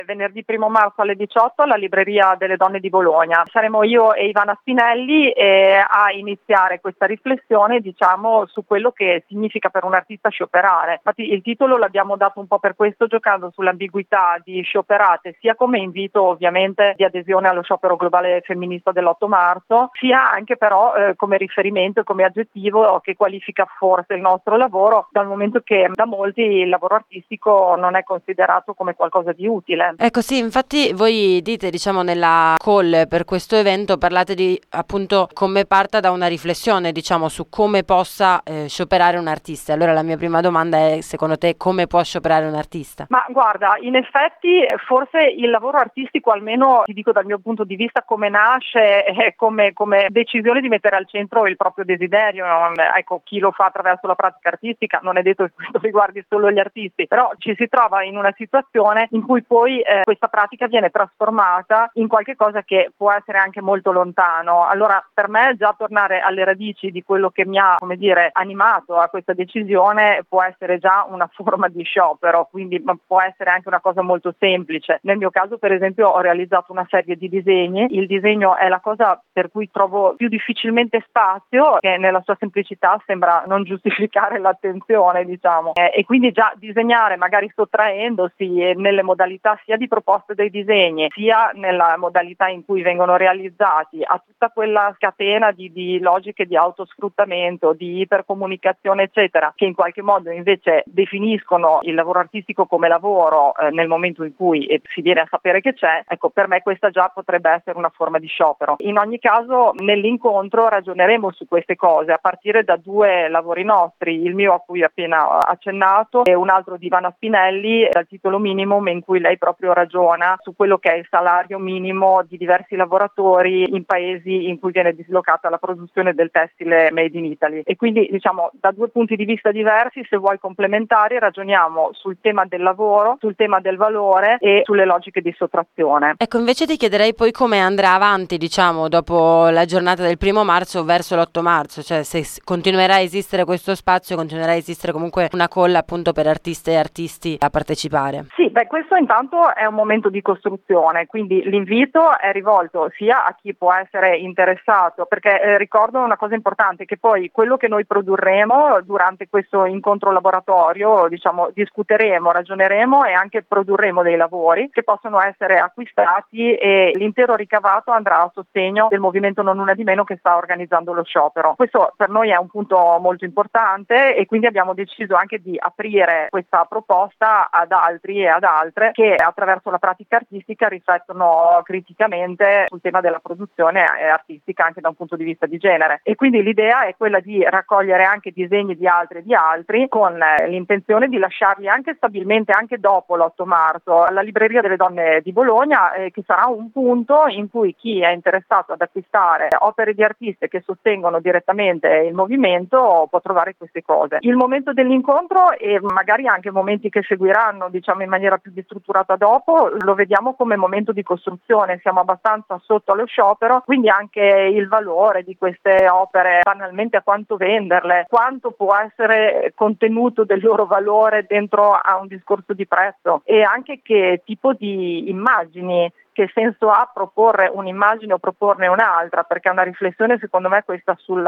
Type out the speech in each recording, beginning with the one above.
venerdì 1 marzo alle 18 alla Libreria delle Donne di Bologna. Saremo io e Ivana Spinelli a iniziare questa riflessione, diciamo, su quello che significa per un artista scioperare. Infatti il titolo l'abbiamo dato un po' per questo, giocando sull'ambiguità di scioperate, sia come invito ovviamente di adesione allo sciopero globale femminista dell'8 marzo, sia anche però come riferimento e come aggettivo che qualifica forse il nostro lavoro, dal momento che da molti il lavoro artistico non è considerato come qualcosa di utile. Ecco, sì, infatti voi dite, diciamo, nella call per questo evento, parlate di appunto come parta da una riflessione, diciamo, su come possa scioperare un artista. Allora la mia prima domanda è, secondo te, come può scioperare un artista? Ma guarda, in effetti forse il lavoro artistico, almeno ti dico dal mio punto di vista, come nasce, come decisione di mettere al centro il proprio desiderio. Ecco, chi lo fa attraverso la pratica artistica, non è detto che questo riguardi solo gli artisti, però ci si trova in una situazione in cui poi questa pratica viene trasformata in qualche cosa che può essere anche molto lontano. Allora, per me già tornare alle radici di quello che mi ha, come dire, animato a questa decisione può essere già una forma di sciopero, quindi può essere anche una cosa molto semplice. Nel mio caso, per esempio, ho realizzato una serie di disegni. Il disegno è la cosa per cui trovo più difficilmente spazio, che nella sua semplicità sembra non giustificare l'attenzione, diciamo. E quindi già disegnare, magari sottraendosi nelle modalità sia di proposte dei disegni, sia nella modalità in cui vengono realizzati, a tutta quella scatena di logiche di autosfruttamento, di ipercomunicazione, eccetera, che in qualche modo invece definiscono il lavoro artistico come lavoro nel momento in cui si viene a sapere che c'è. Ecco, per me questa già potrebbe essere una forma di sciopero. In ogni caso, nell'incontro ragioneremo su queste cose a partire da due lavori nostri, il mio a cui ho appena accennato e un altro di Ivana Spinelli, dal titolo Minimum, in cui lei proprio ragiona su quello che è il salario minimo di diversi lavoratori in paesi in cui viene dislocata la produzione del tessile made in Italy. E quindi, diciamo, da due punti di vista diversi, se vuoi complementari, ragioniamo sul tema del lavoro, sul tema del valore e sulle logiche di sottrazione. Ecco, invece ti chiederei poi come andrà avanti, diciamo, dopo la giornata del 1 marzo verso l'8 marzo, cioè se continuerà a esistere questo spazio, continuerà a esistere comunque una call appunto per artiste e artisti a partecipare. Sì, questo intanto è un momento di costruzione, quindi l'invito è rivolto sia a chi può essere interessato, perché ricordo una cosa importante, che poi quello che noi produrremo durante questo incontro laboratorio, diciamo, discuteremo, ragioneremo e anche produrremo dei lavori che possono essere acquistati e l'intero ricavato andrà a sostegno del movimento Non Una di Meno che sta organizzando lo sciopero. Questo per noi è un punto molto importante e quindi abbiamo deciso anche di aprire questa proposta ad altri e ad altre che attraverso la pratica artistica riflettono criticamente sul tema della produzione artistica anche da un punto di vista di genere. E quindi l'idea è quella di raccogliere anche disegni di altri e di altri con l'intenzione di lasciarli anche stabilmente anche dopo l'8 marzo alla Libreria delle Donne di Bologna, che sarà un punto in cui chi è interessato ad acquistare opere di artiste che sostengono direttamente il movimento può trovare queste cose. Il momento dell'incontro e magari anche momenti che seguiranno, diciamo in maniera più strutturata dopo, lo vediamo come momento di costruzione. Siamo abbastanza sotto allo sciopero, quindi anche il valore di queste opere, banalmente a quanto venderle, quanto può essere contenuto del loro valore dentro a un discorso di prezzo e anche che tipo di immagini, che senso ha proporre un'immagine o proporne un'altra, perché è una riflessione secondo me questa sul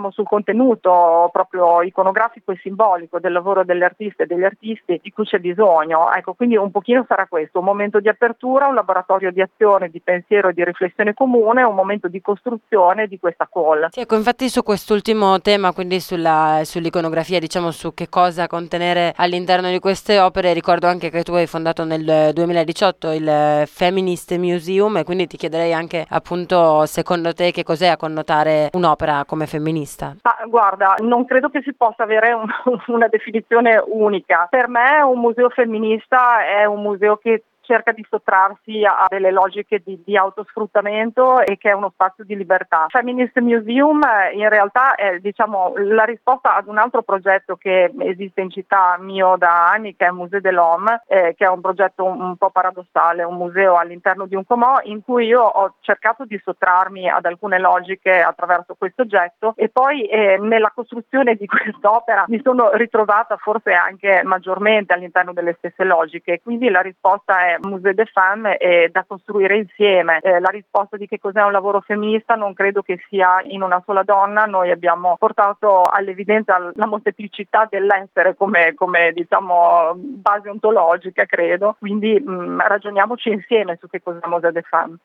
contenuto proprio iconografico e simbolico del lavoro delle artiste e degli artisti di cui c'è bisogno. Ecco, quindi un pochino sarà questo, un momento di apertura, un laboratorio di azione, di pensiero e di riflessione comune, un momento di costruzione di questa call. Sì, ecco, infatti su quest'ultimo tema, quindi sull'iconografia, diciamo su che cosa contenere all'interno di queste opere, ricordo anche che tu hai fondato nel 2018 il Feminist Museum e quindi ti chiederei anche appunto secondo te che cos'è a connotare un'opera come femminista? Guarda, non credo che si possa avere una definizione unica. Per me un museo femminista è un museo che cerca di sottrarsi a delle logiche di autosfruttamento e che è uno spazio di libertà. Feminist Museum in realtà è, diciamo, la risposta ad un altro progetto che esiste in città mio da anni, che è il Museo dell'Homme, che è un progetto un po' paradossale, un museo all'interno di un comò in cui io ho cercato di sottrarmi ad alcune logiche attraverso questo oggetto e poi nella costruzione di quest'opera mi sono ritrovata forse anche maggiormente all'interno delle stesse logiche. Quindi la risposta è Musée des Femmes è da costruire insieme. La risposta di che cos'è un lavoro femminista non credo che sia in una sola donna. Noi abbiamo portato all'evidenza la molteplicità dell'essere come diciamo base ontologica, credo, quindi ragioniamoci insieme su che cos'è Musée des Femmes.